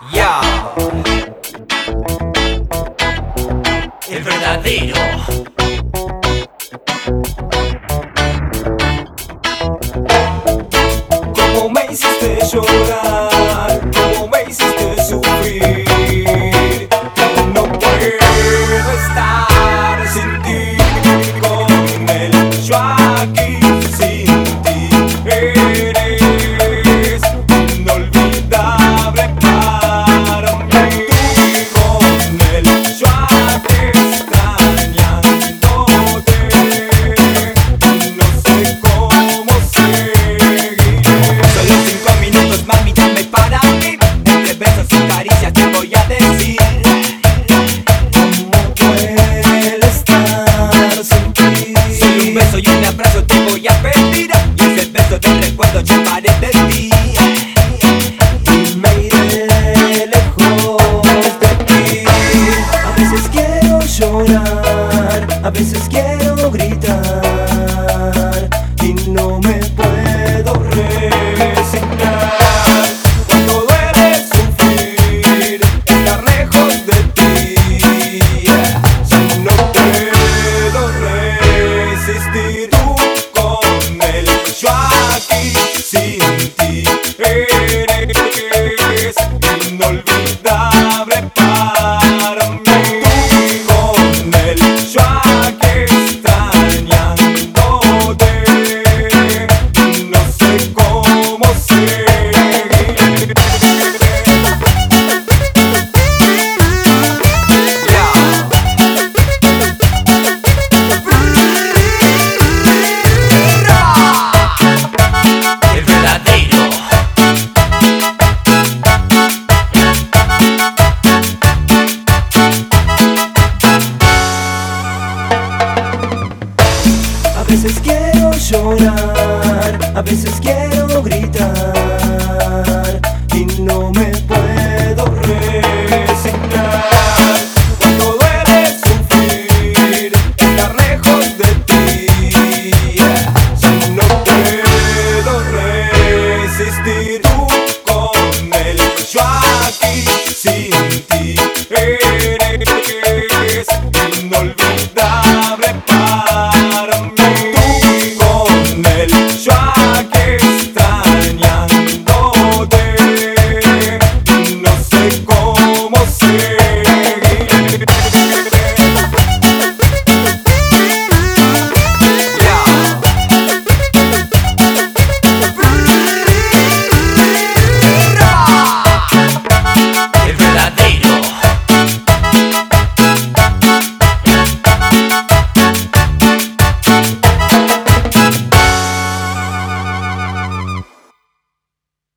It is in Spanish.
Ya, el verdadero. Cómo me hiciste llorar, cómo me hiciste sufrir. No puedo estar sin ti, con el yo aquí sin ti. Eres inolvidable para mí. Con el yo aquí extrañándote, no sé cómo seguir. Solo 5 minutos, mami, dame para mí. Entre besos y caricias te voy a decir cómo duele estar sin ti. Solo un beso y un abrazo te voy a pedir, y ese beso de recuerdo llevaré de ti. Y me iré lejos de ti. A veces quiero llorar, a veces quiero gritar, y no me puedo resignar. Cuando duele sufrir, estar lejos de ti, ya no puedo resistir. Tú con él, yo aquí sin ti. Eres inolvidable para mí. Tú con él, yo aquí extrañándote, no sé cómo seguir. El verdadero. A veces quiero llorar, a veces quiero gritar, y no me puedo